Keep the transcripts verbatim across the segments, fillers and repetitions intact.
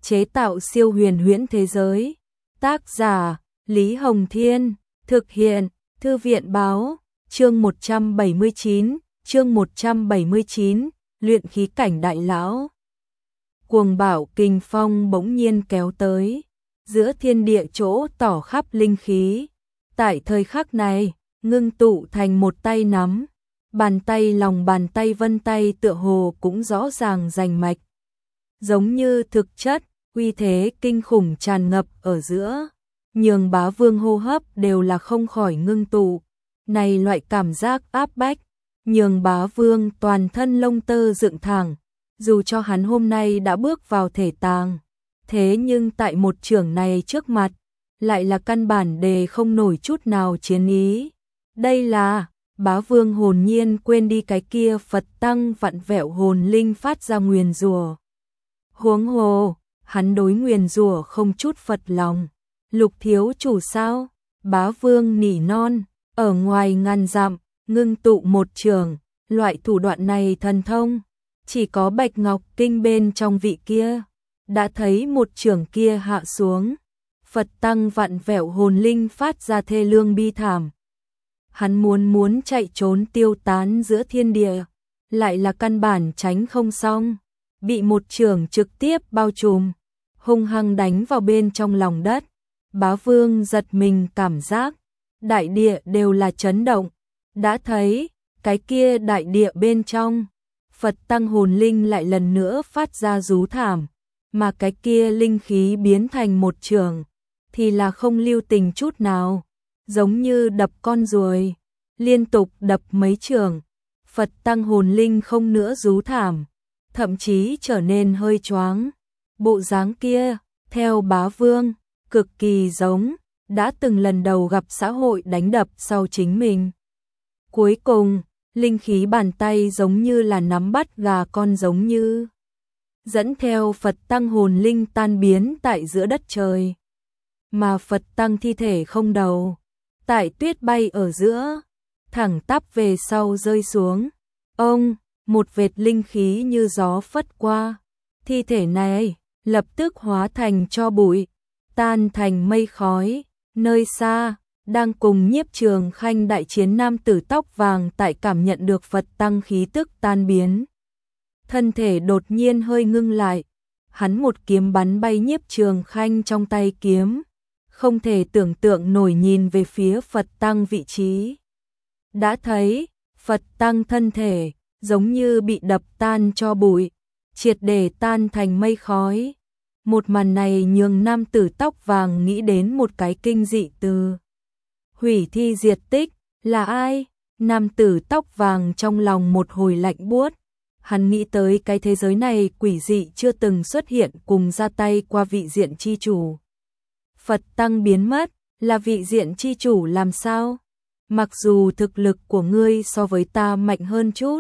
chế tạo siêu huyền huyễn thế giới. Tác giả Lý Hồng Thiên, thực hiện Thư viện Báo, chương một trăm bảy mươi chín, chương một trăm bảy mươi chín, luyện khí cảnh đại lão. Cuồng bạo kình phong bỗng nhiên kéo tới, giữa thiên địa chỗ tỏ khắp linh khí. Tại thời khắc này, ngưng tụ thành một tay nắm, bàn tay lòng bàn tay vân tay tựa hồ cũng rõ ràng rành mạch. Giống như thực chất, uy thế kinh khủng tràn ngập ở giữa, nhường Bá Vương hô hấp đều là không khỏi ngưng tụ. Này loại cảm giác áp bách, nhường Bá Vương toàn thân lông tơ dựng thẳng, dù cho hắn hôm nay đã bước vào thể tàng, thế nhưng tại một chưởng này trước mặt, lại là căn bản đề không nổi chút nào chiến ý. Đây là, Bá Vương hồn nhiên quên đi cái kia Phật tăng vặn vẹo hồn linh phát ra nguyền rủa. Huống hồ, hắn đối nguyền rủa không chút phật lòng. Lục thiếu chủ sao? Bá Vương nỉ non, ở ngoài ngàn dặm, ngưng tụ một trường, loại thủ đoạn này thần thông, chỉ có Bạch Ngọc Kinh bên trong vị kia, đã thấy một trường kia hạ xuống, Phật tăng vặn vẹo hồn linh phát ra thê lương bi thảm. Hắn muốn muốn chạy trốn tiêu tán giữa thiên địa, lại là căn bản tránh không xong, bị một trường trực tiếp bao trùm, hung hăng đánh vào bên trong lòng đất. Bá Vương giật mình cảm giác, đại địa đều là chấn động, đã thấy, cái kia đại địa bên trong, Phật tăng hồn linh lại lần nữa phát ra rú thảm, mà cái kia linh khí biến thành một trường, thì là không lưu tình chút nào, giống như đập con ruồi, liên tục đập mấy trường, Phật tăng hồn linh không nữa rú thảm, thậm chí trở nên hơi choáng. Bộ dáng kia, theo Bá Vương, cực kỳ giống, đã từng lần đầu gặp xã hội đánh đập sau chính mình. Cuối cùng, linh khí bàn tay giống như là nắm bắt gà con giống như, dẫn theo Phật tăng hồn linh tan biến tại giữa đất trời. Mà Phật tăng thi thể không đầu, tại tuyết bay ở giữa, thẳng tắp về sau rơi xuống. Ông, một vệt linh khí như gió phất qua, thi thể này lập tức hóa thành tro bụi, tan thành mây khói. Nơi xa, đang cùng Nhiếp Trường Khanh đại chiến nam tử tóc vàng tại cảm nhận được Phật tăng khí tức tan biến. Thân thể đột nhiên hơi ngưng lại, hắn một kiếm bắn bay Nhiếp Trường Khanh trong tay kiếm, không thể tưởng tượng nổi nhìn về phía Phật tăng vị trí. Đã thấy, Phật tăng thân thể, giống như bị đập tan cho bụi, triệt để tan thành mây khói. Một màn này nhường nam tử tóc vàng nghĩ đến một cái kinh dị từ. Hủy thi diệt tích, là ai? Nam tử tóc vàng trong lòng một hồi lạnh buốt. Hắn nghĩ tới cái thế giới này quỷ dị chưa từng xuất hiện cùng ra tay qua vị diện chi chủ. Phật tăng biến mất, là vị diện chi chủ làm sao? Mặc dù thực lực của ngươi so với ta mạnh hơn chút,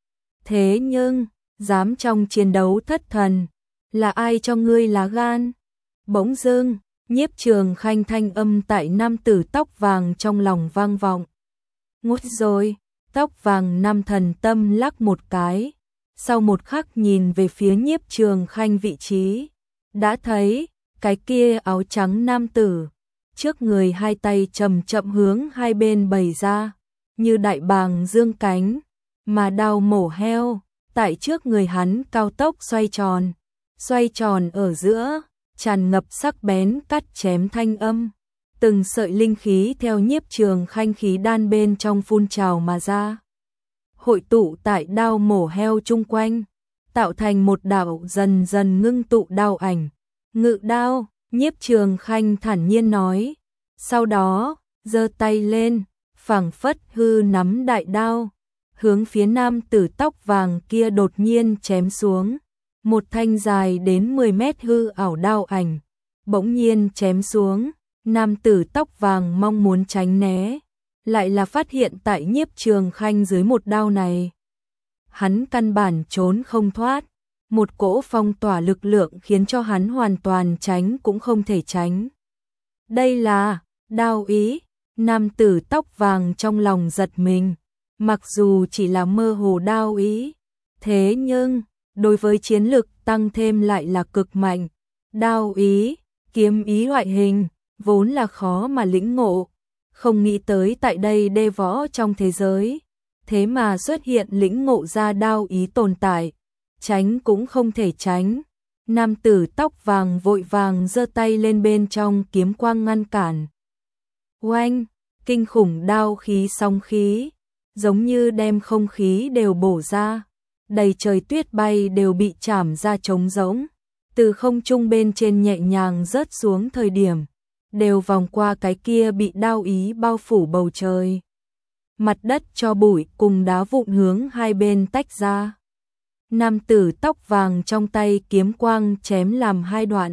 thế nhưng, dám trong chiến đấu thất thần, là ai cho ngươi lá gan? Bỗng dưng, Nhiếp Trường Khanh thanh âm tại nam tử tóc vàng trong lòng vang vọng. Ngút rồi, tóc vàng nam thần tâm lắc một cái, sau một khắc nhìn về phía Nhiếp Trường Khanh vị trí, đã thấy, cái kia áo trắng nam tử, trước người hai tay chậm chậm hướng hai bên bày ra, như đại bàng dương cánh, mà đao mổ heo, tại trước người hắn cao tốc xoay tròn, xoay tròn ở giữa, tràn ngập sắc bén cắt chém thanh âm, từng sợi linh khí theo Nhiếp Trường Khanh khí đan bên trong phun trào mà ra, hội tụ tại đao mổ heo chung quanh, tạo thành một đạo dần dần ngưng tụ đao ảnh. Ngự đao, Nhiếp Trường Khanh thản nhiên nói, sau đó, giơ tay lên, phảng phất hư nắm đại đao, hướng phía nam tử tóc vàng kia đột nhiên chém xuống. Một thanh dài đến mười mét hư ảo đao ảnh, bỗng nhiên chém xuống, nam tử tóc vàng mong muốn tránh né, lại là phát hiện tại Nhiếp Trường Khanh dưới một đao này. Hắn căn bản trốn không thoát, một cỗ phong tỏa lực lượng khiến cho hắn hoàn toàn tránh cũng không thể tránh. Đây là, đao ý, nam tử tóc vàng trong lòng giật mình, mặc dù chỉ là mơ hồ đao ý, thế nhưng, đối với chiến lực tăng thêm lại là cực mạnh, Đao ý, kiếm ý loại hình, vốn là khó mà lĩnh ngộ. Không nghĩ tới tại đây đê võ trong thế giới, thế mà xuất hiện lĩnh ngộ ra đao ý tồn tại, tránh cũng không thể tránh. Nam tử tóc vàng vội vàng giơ tay lên bên trong kiếm quang ngăn cản. Oanh, kinh khủng đao khí song khí, giống như đem không khí đều bổ ra, đầy trời tuyết bay đều bị chảm ra trống rỗng, từ không trung bên trên nhẹ nhàng rớt xuống thời điểm, đều vòng qua cái kia bị đao ý bao phủ bầu trời. Mặt đất cho bụi cùng đá vụn hướng hai bên tách ra. Nam tử tóc vàng trong tay kiếm quang chém làm hai đoạn.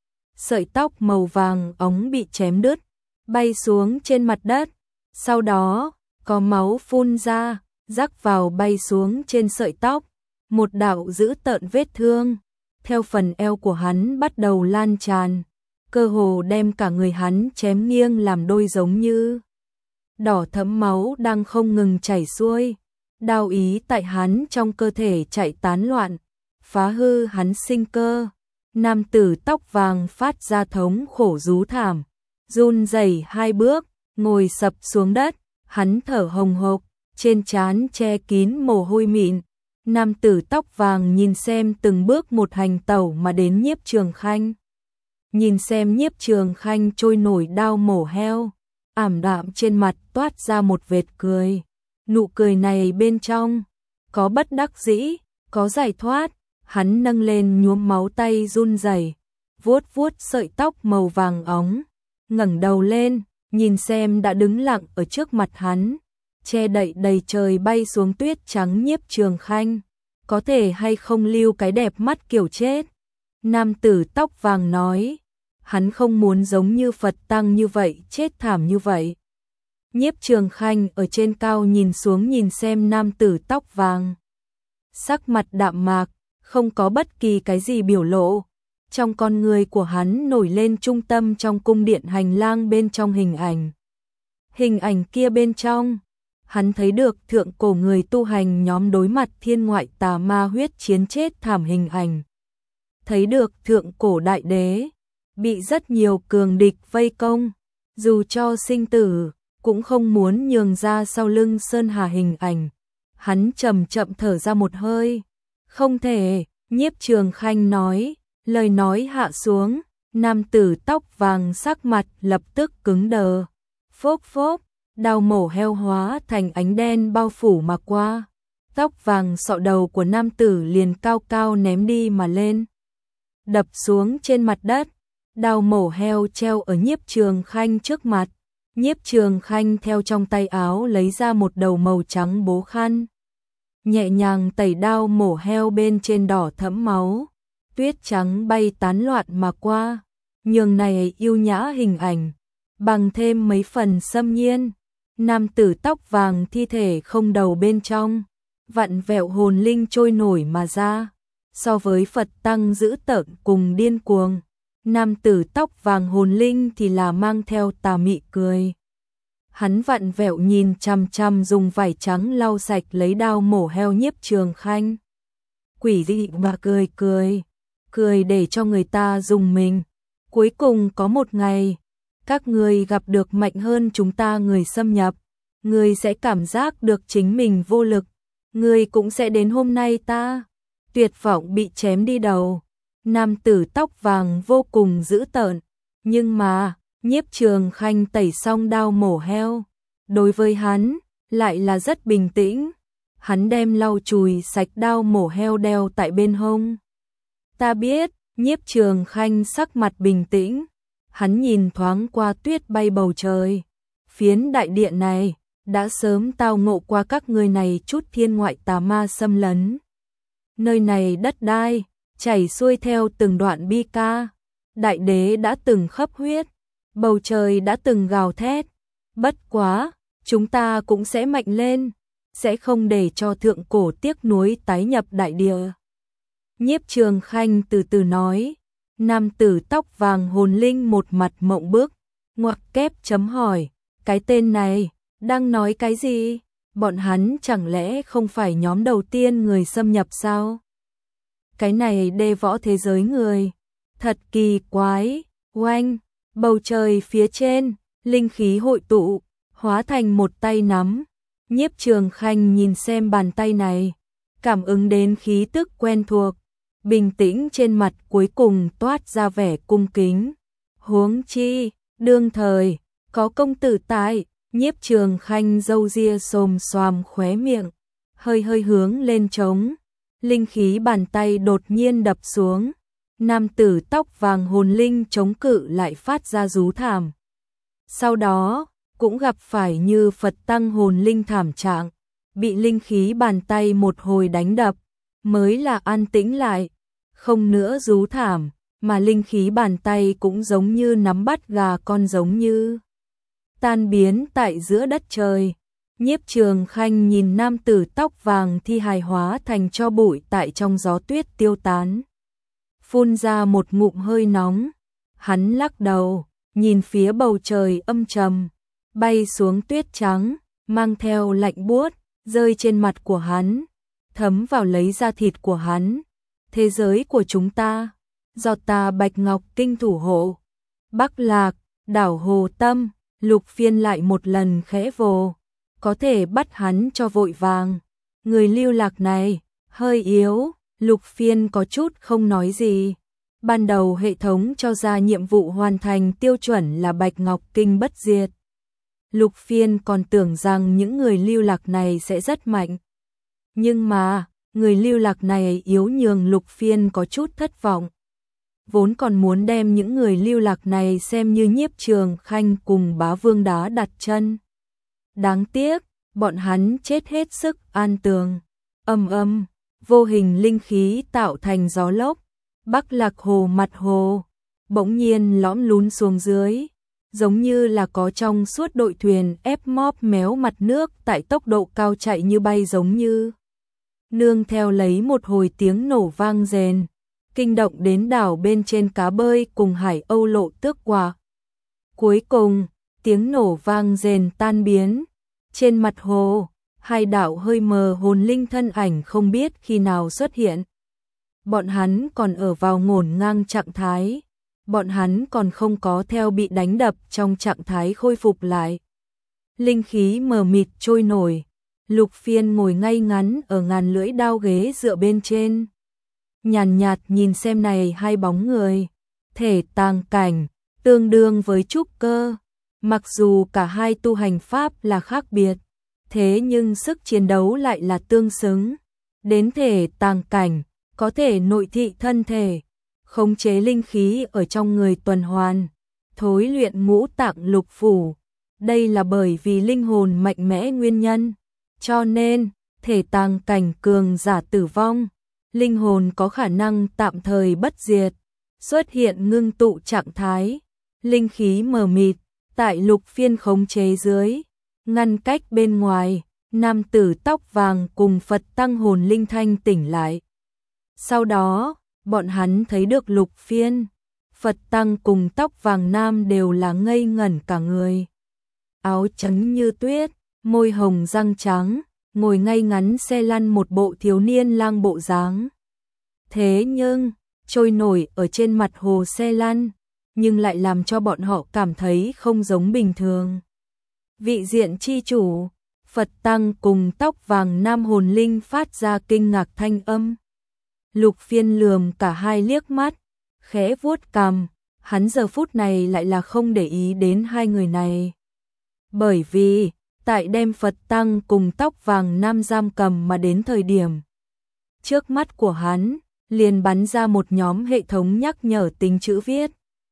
Sợi tóc màu vàng ống bị chém đứt, bay xuống trên mặt đất. Sau đó, có máu phun ra, rắc vào bay xuống trên sợi tóc. Một đạo dữ tợn vết thương, theo phần eo của hắn bắt đầu lan tràn, cơ hồ đem cả người hắn chém nghiêng làm đôi giống như. Đỏ thẫm máu đang không ngừng chảy xuôi, đao ý tại hắn trong cơ thể chạy tán loạn, phá hư hắn sinh cơ. Nam tử tóc vàng phát ra thống khổ rú thảm, run rẩy hai bước, ngồi sập xuống đất, hắn thở hồng hộc, trên trán che kín mồ hôi mịn. Nam tử tóc vàng nhìn xem từng bước một hành tẩu mà đến Nhiếp Trường Khanh. Nhìn xem Nhiếp Trường Khanh trôi nổi đao mổ heo, ảm đạm trên mặt toát ra một vệt cười. Nụ cười này bên trong, có bất đắc dĩ, có giải thoát. Hắn nâng lên nhuốm máu tay run rẩy, vuốt vuốt sợi tóc màu vàng óng, ngẩng đầu lên, nhìn xem đã đứng lặng ở trước mặt hắn, che đậy đầy trời bay xuống tuyết trắng Nhiếp Trường Khanh, có thể hay không lưu cái đẹp mắt kiểu chết. Nam tử tóc vàng nói, hắn không muốn giống như Phật tăng như vậy, chết thảm như vậy. Nhiếp Trường Khanh ở trên cao nhìn xuống nhìn xem nam tử tóc vàng, sắc mặt đạm mạc, không có bất kỳ cái gì biểu lộ. Trong con người của hắn nổi lên trung tâm trong cung điện hành lang bên trong hình ảnh. Hình ảnh kia bên trong, hắn thấy được thượng cổ người tu hành nhóm đối mặt thiên ngoại tà ma huyết chiến chết thảm hình ảnh. Thấy được thượng cổ đại đế, bị rất nhiều cường địch vây công, dù cho sinh tử, cũng không muốn nhường ra sau lưng Sơn Hà hình ảnh. Hắn chậm chậm thở ra một hơi. Không thể, Nhiếp Trường Khanh nói, lời nói hạ xuống, nam tử tóc vàng sắc mặt lập tức cứng đờ. Phốc phốc, đao mổ heo hóa thành ánh đen bao phủ mà qua. Tóc vàng sọ đầu của nam tử liền cao cao ném đi mà lên, đập xuống trên mặt đất. Đao mổ heo treo ở Nhiếp Trường Khanh trước mặt. Nhiếp Trường Khanh theo trong tay áo lấy ra một đầu màu trắng bố khăn, nhẹ nhàng tẩy đao mổ heo bên trên đỏ thẫm máu, tuyết trắng bay tán loạn mà qua, nhường này yêu nhã hình ảnh, bằng thêm mấy phần xâm nhiên. Nam tử tóc vàng thi thể không đầu bên trong, vặn vẹo hồn linh trôi nổi mà ra, so với Phật tăng dữ tợn cùng điên cuồng, nam tử tóc vàng hồn linh thì là mang theo tà mị cười. Hắn vặn vẹo nhìn chằm chằm dùng vải trắng lau sạch lấy đao mổ heo Nhiếp Trường Khanh. Quỷ dị mà cười cười, cười để cho người ta dùng mình. Cuối cùng có một ngày, các người gặp được mạnh hơn chúng ta người xâm nhập, người sẽ cảm giác được chính mình vô lực, người cũng sẽ đến hôm nay ta tuyệt vọng bị chém đi đầu. Nam tử tóc vàng vô cùng dữ tợn, nhưng mà Nhiếp Trường Khanh tẩy xong đao mổ heo, đối với hắn lại là rất bình tĩnh. Hắn đem lau chùi sạch đao mổ heo đeo tại bên hông. Ta biết. Nhiếp Trường Khanh sắc mặt bình tĩnh, hắn nhìn thoáng qua tuyết bay bầu trời. Phiến đại điện này đã sớm tao ngộ qua các người này chút thiên ngoại tà ma xâm lấn. Nơi này đất đai chảy xuôi theo từng đoạn bi ca, đại đế đã từng khấp huyết, bầu trời đã từng gào thét. Bất quá, chúng ta cũng sẽ mạnh lên, sẽ không để cho thượng cổ tiếc nuối tái nhập đại địa. Nhiếp Trường Khanh từ từ nói. Nam tử tóc vàng hồn linh một mặt mộng bức, ngoặc kép chấm hỏi, cái tên này đang nói cái gì? Bọn hắn chẳng lẽ không phải nhóm đầu tiên người xâm nhập sao? Cái này đê võ thế giới người, Thật kỳ quái, oanh, bầu trời phía trên, linh khí hội tụ, hóa thành một tay nắm. Nhiếp Trường Khanh nhìn xem bàn tay này, cảm ứng đến khí tức quen thuộc, bình tĩnh trên mặt cuối cùng toát ra vẻ cung kính. Huống chi, đương thời, có công tử tại, Nhiếp Trường Khanh râu ria xồm xoàm khóe miệng, hơi hơi hướng lên trống, linh khí bàn tay đột nhiên đập xuống. Nam tử tóc vàng hồn linh chống cự lại phát ra rú thảm. Sau đó, cũng gặp phải như Phật tăng hồn linh thảm trạng, bị linh khí bàn tay một hồi đánh đập, mới là an tĩnh lại, không nữa rú thảm, mà linh khí bàn tay cũng giống như nắm bắt gà con giống như tan biến tại giữa đất trời. Nhiếp Trường Khanh nhìn nam tử tóc vàng thi hài hóa thành tro bụi tại trong gió tuyết tiêu tán, phun ra một ngụm hơi nóng, hắn lắc đầu, nhìn phía bầu trời âm trầm, bay xuống tuyết trắng, mang theo lạnh buốt, rơi trên mặt của hắn, thấm vào lấy da thịt của hắn. Thế giới của chúng ta, do ta Bạch Ngọc Kinh thủ hộ. Bắc Lạc, đảo Hồ Tâm, Lục Phiên lại một lần khẽ vồ, có thể bắt hắn cho vội vàng. Người lưu lạc này, hơi yếu, Lục Phiên có chút không nói gì. Ban đầu hệ thống cho ra nhiệm vụ hoàn thành tiêu chuẩn là Bạch Ngọc Kinh bất diệt. Lục Phiên còn tưởng rằng những người lưu lạc này sẽ rất mạnh. Nhưng mà, người lưu lạc này yếu nhường Lục Phiên có chút thất vọng. Vốn còn muốn đem những người lưu lạc này xem như Nhiếp Trường Khanh cùng Bá Vương đá đặt chân. Đáng tiếc, bọn hắn chết hết sức an tường. Âm âm, vô hình linh khí tạo thành gió lốc. Bắc Lạc Hồ mặt hồ, bỗng nhiên lõm lún xuống dưới, giống như là có trong suốt đội thuyền ép móp méo mặt nước tại tốc độ cao chạy như bay giống như. Nương theo lấy một hồi tiếng nổ vang rền, kinh động đến đảo bên trên cá bơi cùng Hải Âu Lộ Tước Quả. Cuối cùng, tiếng nổ vang rền tan biến, trên mặt hồ, hai đảo hơi mờ hồn linh thân ảnh không biết khi nào xuất hiện. Bọn hắn còn ở vào ngổn ngang trạng thái, bọn hắn còn không có theo bị đánh đập trong trạng thái khôi phục lại. Linh khí mờ mịt trôi nổi, Lục Phiên ngồi ngay ngắn ở ngàn lưỡi đao ghế dựa bên trên. Nhàn nhạt nhìn xem này hai bóng người, thể tàng cảnh, tương đương với trúc cơ. Mặc dù cả hai tu hành pháp là khác biệt, thế nhưng sức chiến đấu lại là tương xứng. Đến thể tàng cảnh, có thể nội thị thân thể, khống chế linh khí ở trong người tuần hoàn, thối luyện ngũ tạng lục phủ. Đây là bởi vì linh hồn mạnh mẽ nguyên nhân, cho nên thể tàng cảnh cường giả tử vong, linh hồn có khả năng tạm thời bất diệt, xuất hiện ngưng tụ trạng thái, linh khí mờ mịt, tại Lục Phiên khống chế dưới, ngăn cách bên ngoài, nam tử tóc vàng cùng Phật tăng hồn linh thanh tỉnh lại. Sau đó, bọn hắn thấy được Lục Phiên, Phật tăng cùng tóc vàng nam đều là ngây ngẩn cả người. Áo trắng như tuyết, môi hồng răng trắng, ngồi ngay ngắn xe lăn một bộ thiếu niên lang bộ dáng. Thế nhưng, trôi nổi ở trên mặt hồ xe lăn, nhưng lại làm cho bọn họ cảm thấy không giống bình thường. Vị diện chi chủ, Phật tăng cùng tóc vàng nam hồn linh phát ra kinh ngạc thanh âm. Lục Phiên lườm cả hai liếc mắt, khẽ vuốt cằm, hắn giờ phút này lại là không để ý đến hai người này. Bởi vì, tại đem Phật tăng cùng tóc vàng nam giam cầm mà đến thời điểm, trước mắt của hắn liền bắn ra một nhóm hệ thống nhắc nhở tính chữ viết.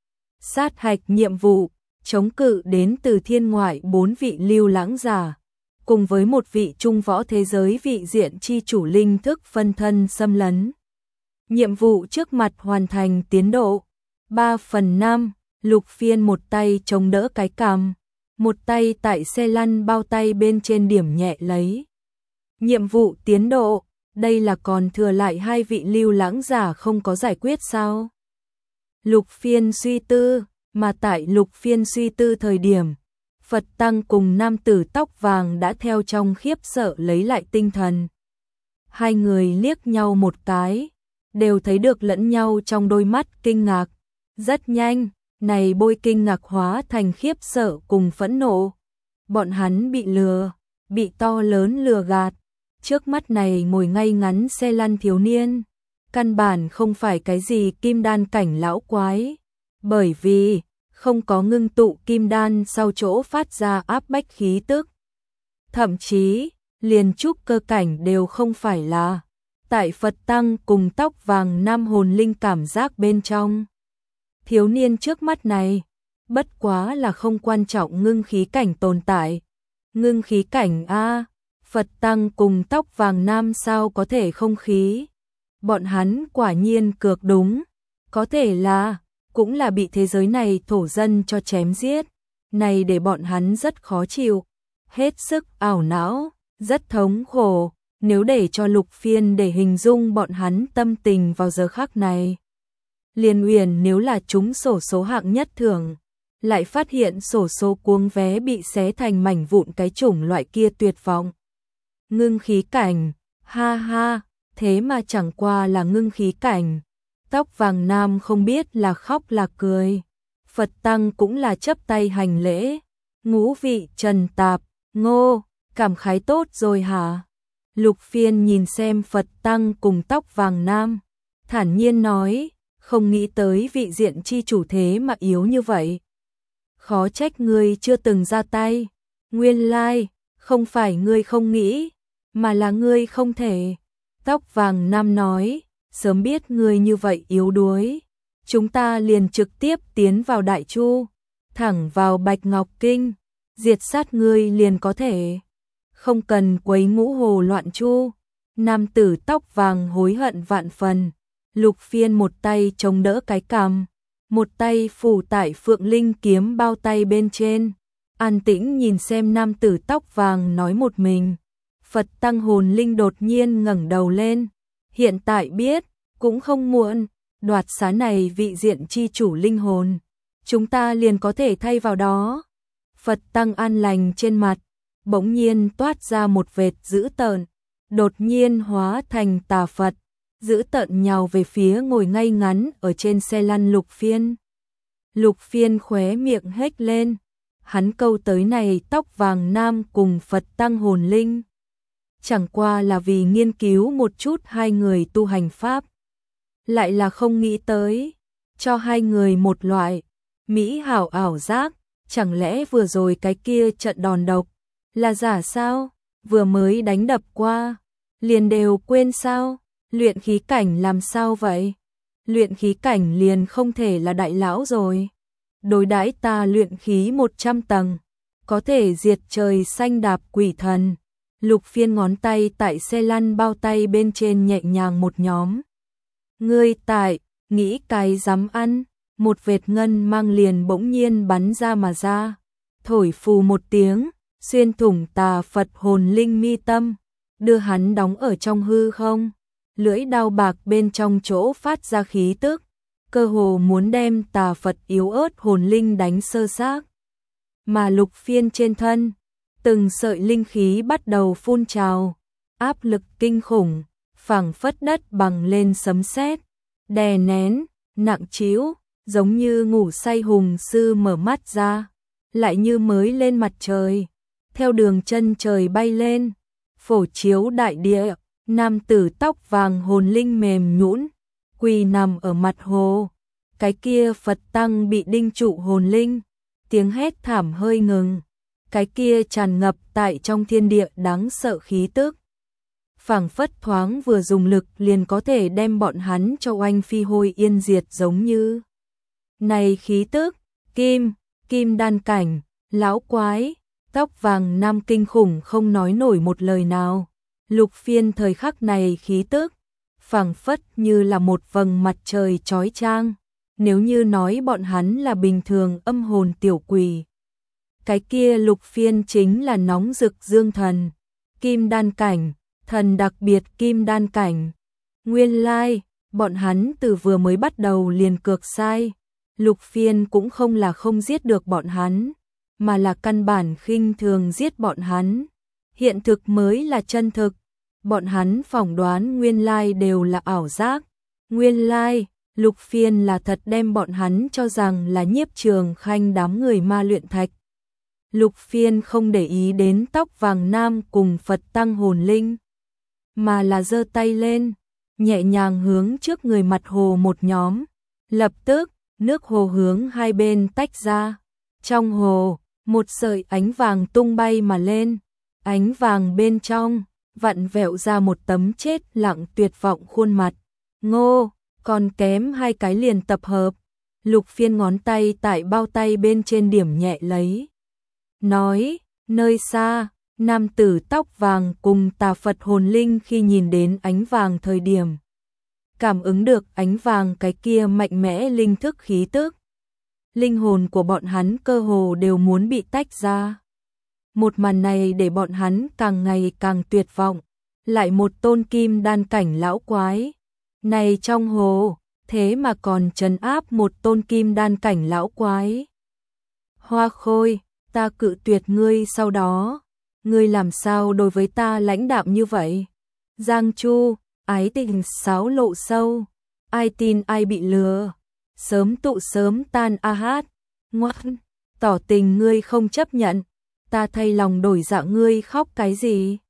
Sát hạch nhiệm vụ, chống cự đến từ thiên ngoại bốn vị lưu lãng giả, cùng với một vị trung võ thế giới vị diện chi chủ linh thức phân thân xâm lấn. Nhiệm vụ trước mặt hoàn thành tiến độ ba phần năm, Lục Phiên một tay chống đỡ cái cằm, một tay tại xe lăn bao tay bên trên điểm nhẹ lấy. Nhiệm vụ tiến độ, đây là còn thừa lại hai vị lưu lãng giả không có giải quyết sao? Lục Phiên suy tư, mà tại Lục Phiên suy tư thời điểm, Phật tăng cùng nam tử tóc vàng đã theo trong khiếp sợ lấy lại tinh thần. Hai người liếc nhau một cái, đều thấy được lẫn nhau trong đôi mắt kinh ngạc, Rất nhanh, này bôi kinh ngạc hóa thành khiếp sợ cùng phẫn nộ. Bọn hắn bị lừa, bị to lớn lừa gạt. Trước mắt này ngồi ngay ngắn xe lăn thiếu niên, căn bản không phải cái gì kim đan cảnh lão quái, bởi vì không có ngưng tụ kim đan sau chỗ phát ra áp bách khí tức. Thậm chí, liền trúc cơ cảnh đều không phải là. Tại Phật Tăng cùng tóc vàng nam hồn linh cảm giác bên trong. Thiếu niên trước mắt này, bất quá là không quan trọng ngưng khí cảnh tồn tại. Ngưng khí cảnh A, Phật Tăng cùng tóc vàng nam sao có thể không khí. Bọn hắn quả nhiên cược đúng, có thể là, cũng là bị thế giới này thổ dân cho chém giết. Này để bọn hắn rất khó chịu, hết sức ảo não, rất thống khổ. Nếu để cho Lục Phiên để hình dung bọn hắn tâm tình vào giờ khắc này. Liên Uyển nếu là trúng sổ số hạng nhất thưởng, lại phát hiện sổ số cuống vé bị xé thành mảnh vụn cái chủng loại kia tuyệt vọng. Ngưng khí cảnh, ha ha, thế mà chẳng qua là ngưng khí cảnh. Tóc vàng nam không biết là khóc là cười. Phật Tăng cũng là chấp tay hành lễ. Ngũ vị Trần Tạp, Ngô, cảm khái tốt rồi hả? Lục Phiên nhìn xem Phật Tăng cùng tóc vàng nam, thản nhiên nói, không nghĩ tới vị diện chi chủ thế mà yếu như vậy. Khó trách ngươi chưa từng ra tay, nguyên lai, không phải ngươi không nghĩ, mà là ngươi không thể. Tóc vàng nam nói, sớm biết ngươi như vậy yếu đuối, chúng ta liền trực tiếp tiến vào Đại Chu, thẳng vào Bạch Ngọc Kinh, diệt sát ngươi liền có thể. Không cần quấy ngũ hồ loạn chu. Nam tử tóc vàng hối hận vạn phần. Lục Phiên một tay chống đỡ cái cằm, một tay phủ tại Phượng Linh kiếm bao tay bên trên. An tĩnh nhìn xem nam tử tóc vàng nói một mình. Phật Tăng hồn linh đột nhiên ngẩng đầu lên. Hiện tại biết, cũng không muộn, đoạt xá này vị diện chi chủ linh hồn. Chúng ta liền có thể thay vào đó. Phật Tăng an lành trên mặt. Bỗng nhiên toát ra một vệt dữ tợn, đột nhiên hóa thành tà Phật, dữ tợn nhào về phía ngồi ngay ngắn ở trên xe lăn Lục Phiên. Lục Phiên khóe miệng hét lên, hắn câu tới này tóc vàng nam cùng Phật Tăng hồn linh. Chẳng qua là vì nghiên cứu một chút hai người tu hành pháp. Lại là không nghĩ tới, cho hai người một loại, mỹ hảo ảo giác, chẳng lẽ vừa rồi cái kia trận đòn độc. Là giả sao? Vừa mới đánh đập qua, liền đều quên sao? Luyện khí cảnh làm sao vậy? Luyện khí cảnh liền không thể là đại lão rồi. Đối đãi ta luyện khí một trăm tầng, có thể diệt trời xanh đạp quỷ thần. Lục Phiên ngón tay tại xe lăn bao tay bên trên nhẹ nhàng một nhóm. Ngươi tại, nghĩ cái dám ăn, một vệt ngân mang liền bỗng nhiên bắn ra mà ra. Thổi phù một tiếng. Xuyên thủng tà Phật hồn linh mi tâm, đưa hắn đóng ở trong hư không. Lưỡi đao bạc bên trong chỗ phát ra khí tức, cơ hồ muốn đem tà Phật yếu ớt hồn linh đánh sơ xác. Mà Lục Phiên trên thân, từng sợi linh khí bắt đầu phun trào, áp lực kinh khủng, phảng phất đất bằng lên sấm sét, đè nén, nặng trĩu, giống như ngủ say hùng sư mở mắt ra, lại như mới lên mặt trời. Theo đường chân trời bay lên, phổ chiếu đại địa, nam tử tóc vàng hồn linh mềm nhũn, quỳ nằm ở mặt hồ. Cái kia Phật Tăng bị đinh trụ hồn linh, tiếng hét thảm hơi ngừng. Cái kia tràn ngập tại trong thiên địa đáng sợ khí tức. Phảng phất thoáng vừa dùng lực liền có thể đem bọn hắn cho oanh phi hôi yên diệt giống như. Này khí tức, kim, kim đan cảnh, lão quái. Tóc vàng nam kinh khủng không nói nổi một lời nào. Lục Phiên thời khắc này khí tức, phảng phất như là một vầng mặt trời chói chang. Nếu như nói bọn hắn là bình thường âm hồn tiểu quỷ, cái kia Lục Phiên chính là nóng rực dương thần, kim đan cảnh, thần đặc biệt kim đan cảnh. Nguyên lai, bọn hắn từ vừa mới bắt đầu liền cược sai. Lục Phiên cũng không là không giết được bọn hắn, mà là căn bản khinh thường giết bọn hắn. Hiện thực mới là chân thực. Bọn hắn phỏng đoán nguyên lai đều là ảo giác. Nguyên lai, Lục Phiên là thật đem bọn hắn cho rằng là Nhiếp Trường Khanh đám người ma luyện thạch. Lục Phiên không để ý đến tóc vàng nam cùng Phật tăng hồn linh, mà là giơ tay lên, nhẹ nhàng hướng trước người mặt hồ một nhóm. Lập tức, nước hồ hướng hai bên tách ra. Trong hồ, một sợi ánh vàng tung bay mà lên. Ánh vàng bên trong, vặn vẹo ra một tấm chết lặng tuyệt vọng khuôn mặt. Ngô, còn kém hai cái liền tập hợp. Lục Phiên ngón tay tại bao tay bên trên điểm nhẹ lấy. Nói, nơi xa, nam tử tóc vàng cùng tà Phật hồn linh khi nhìn đến ánh vàng thời điểm. Cảm ứng được ánh vàng cái kia mạnh mẽ linh thức khí tức. Linh hồn của bọn hắn cơ hồ đều muốn bị tách ra. Một màn này để bọn hắn càng ngày càng tuyệt vọng. Lại một tôn kim đan cảnh lão quái. Này trong hồ, thế mà còn trấn áp một tôn kim đan cảnh lão quái. Hoa Khôi, ta cự tuyệt ngươi sau đó. Ngươi làm sao đối với ta lãnh đạm như vậy? Giang Chu, ái tình sáo lộ sâu. Ai tin ai bị lừa. Sớm tụ sớm tan a hát. Ngoan, tỏ tình ngươi không chấp nhận. Ta thay lòng đổi dạ ngươi khóc cái gì?